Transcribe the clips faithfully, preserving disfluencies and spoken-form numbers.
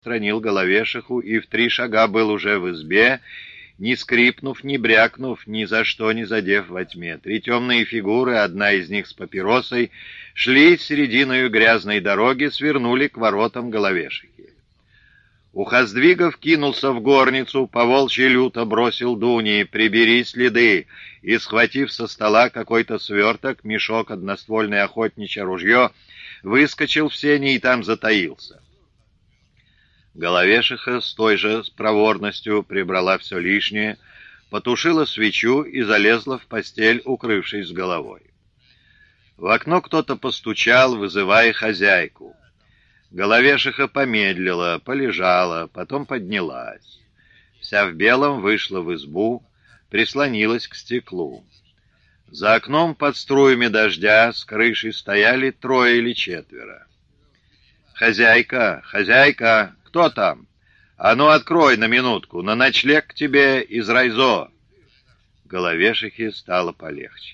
отстранил Головешиху и в три шага был уже в избе, не скрипнув, не брякнув, ни за что не задев во тьме. Три темные фигуры, одна из них с папиросой, шли серединою грязной дороги, свернули к воротам Головешихи. Ухоздвигов кинулся в горницу, по-волчьи люто бросил Дуни: «Прибери следы!» и, схватив со стола какой-то сверток, мешок, одноствольное охотничье ружье, выскочил в сени и там затаился. Головешиха с той же проворностью прибрала все лишнее, потушила свечу и залезла в постель, укрывшись с головой. В окно кто-то постучал, вызывая хозяйку. Головешиха помедлила, полежала, потом поднялась. Вся в белом вышла в избу, прислонилась к стеклу. За окном под струями дождя с крыши стояли трое или четверо. «Хозяйка, хозяйка, кто там? А ну, открой на минутку, на ночлег к тебе из райзо!» Головешихе стало полегче.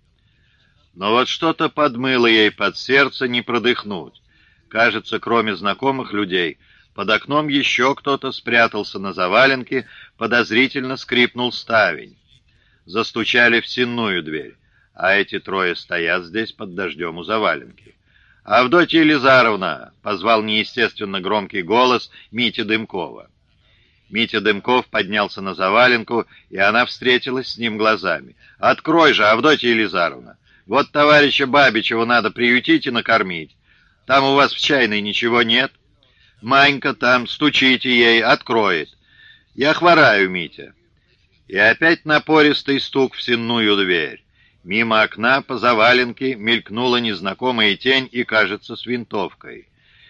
Но вот что-то подмыло ей под сердце, не продыхнуть. Кажется, кроме знакомых людей, под окном еще кто-то спрятался на заваленке, подозрительно скрипнул ставень. Застучали в сенную дверь, а эти трое стоят здесь под дождем у заваленки. «Авдотья Елизаровна!» — позвал неестественно громкий голос Мити Дымкова. Митя Дымков поднялся на заваленку, и она встретилась с ним глазами. «Открой же, Авдотья Елизаровна! Вот товарища Бабичева надо приютить и накормить. Там у вас в чайной ничего нет? Манька там, стучите ей, откроет. Я хвораю, Митя». И опять напористый стук в сенную дверь. Мимо окна по заваленке мелькнула незнакомая тень и, кажется, с винтовкой.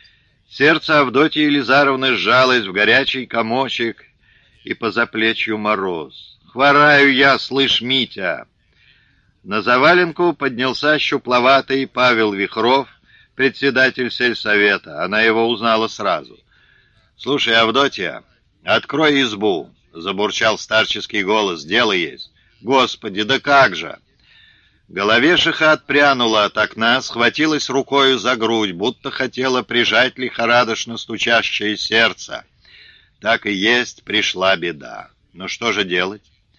Сердце Авдотьи Елизаровны сжалось в горячий комочек, и по заплечью мороз. «Хвораю я, слышь, Митя!» На заваленку поднялся щупловатый Павел Вихров, председатель сельсовета. Она его узнала сразу. «Слушай, Авдотья, открой избу!» — забурчал старческий голос. «Дело есть». «Господи, да как же!» Головешиха отпрянула от окна, схватилась рукою за грудь, будто хотела прижать лихорадочно стучащее сердце. Так и есть, пришла беда. Но что же делать?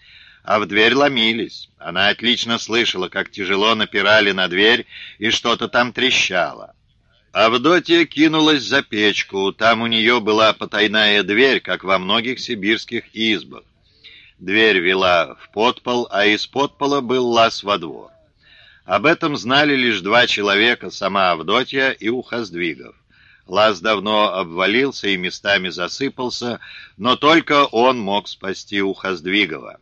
А в дверь ломились. Она отлично слышала, как тяжело напирали на дверь, и что-то там трещало. Авдотья кинулась за печку. Там у нее была потайная дверь, как во многих сибирских избах. Дверь вела в подпол, а из подпола был лаз во двор. Об этом знали лишь два человека, сама Авдотья и Ухоздвигов. Лаз давно обвалился и местами засыпался, но только он мог спасти Ухоздвигова.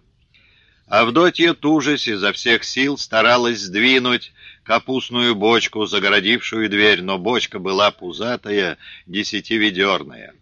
Авдотья, тужась, изо всех сил старалась сдвинуть капустную бочку, загородившую дверь, но бочка была пузатая, десятиведерная.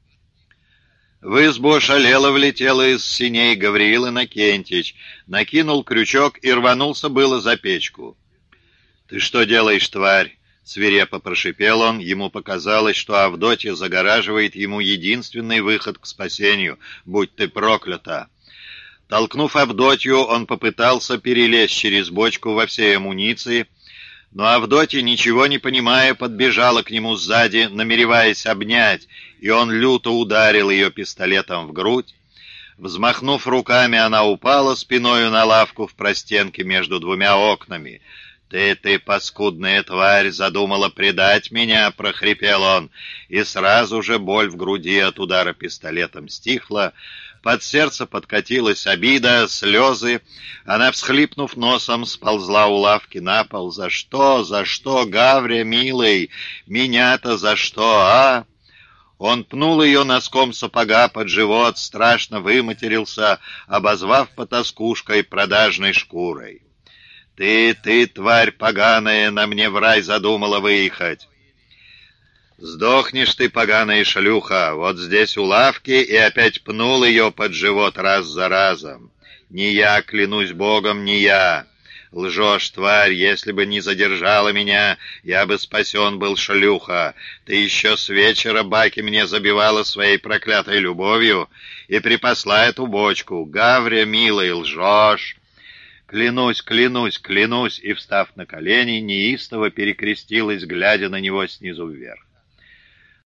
В избу шалело влетела из синей Гавриил Иннокентьич, накинул крючок и рванулся было за печку. «Ты что делаешь, тварь?» — свирепо прошипел он. Ему показалось, что Авдотья загораживает ему единственный выход к спасению. «Будь ты проклята!» Толкнув Авдотью, он попытался перелезть через бочку во всей амуниции, но Авдотья, ничего не понимая, подбежала к нему сзади, намереваясь обнять, и он люто ударил ее пистолетом в грудь. Взмахнув руками, она упала спиною на лавку в простенке между двумя окнами. «Ты, ты, паскудная тварь, задумала предать меня!» — прохрипел он, и сразу же боль в груди от удара пистолетом стихла. Под сердце подкатилась обида, слезы. Она, всхлипнув носом, сползла у лавки на пол. «За что? За что, Гавря, милый? Меня-то за что, а?» Он пнул ее носком сапога под живот, страшно выматерился, обозвав потаскушкой продажной шкурой. «Ты, ты, тварь поганая, на мне в рай задумала выехать!» «Сдохнешь ты, поганая шлюха, вот здесь у лавки», и опять пнул ее под живот раз за разом. «Не я, клянусь Богом, не я. Лжешь, тварь, если бы не задержала меня, я бы спасен был, шлюха. Ты еще с вечера баки мне забивала своей проклятой любовью и припасла эту бочку. Гавря, милый, лжешь». «Клянусь, клянусь, клянусь!» и, встав на колени, неистово перекрестилась, глядя на него снизу вверх.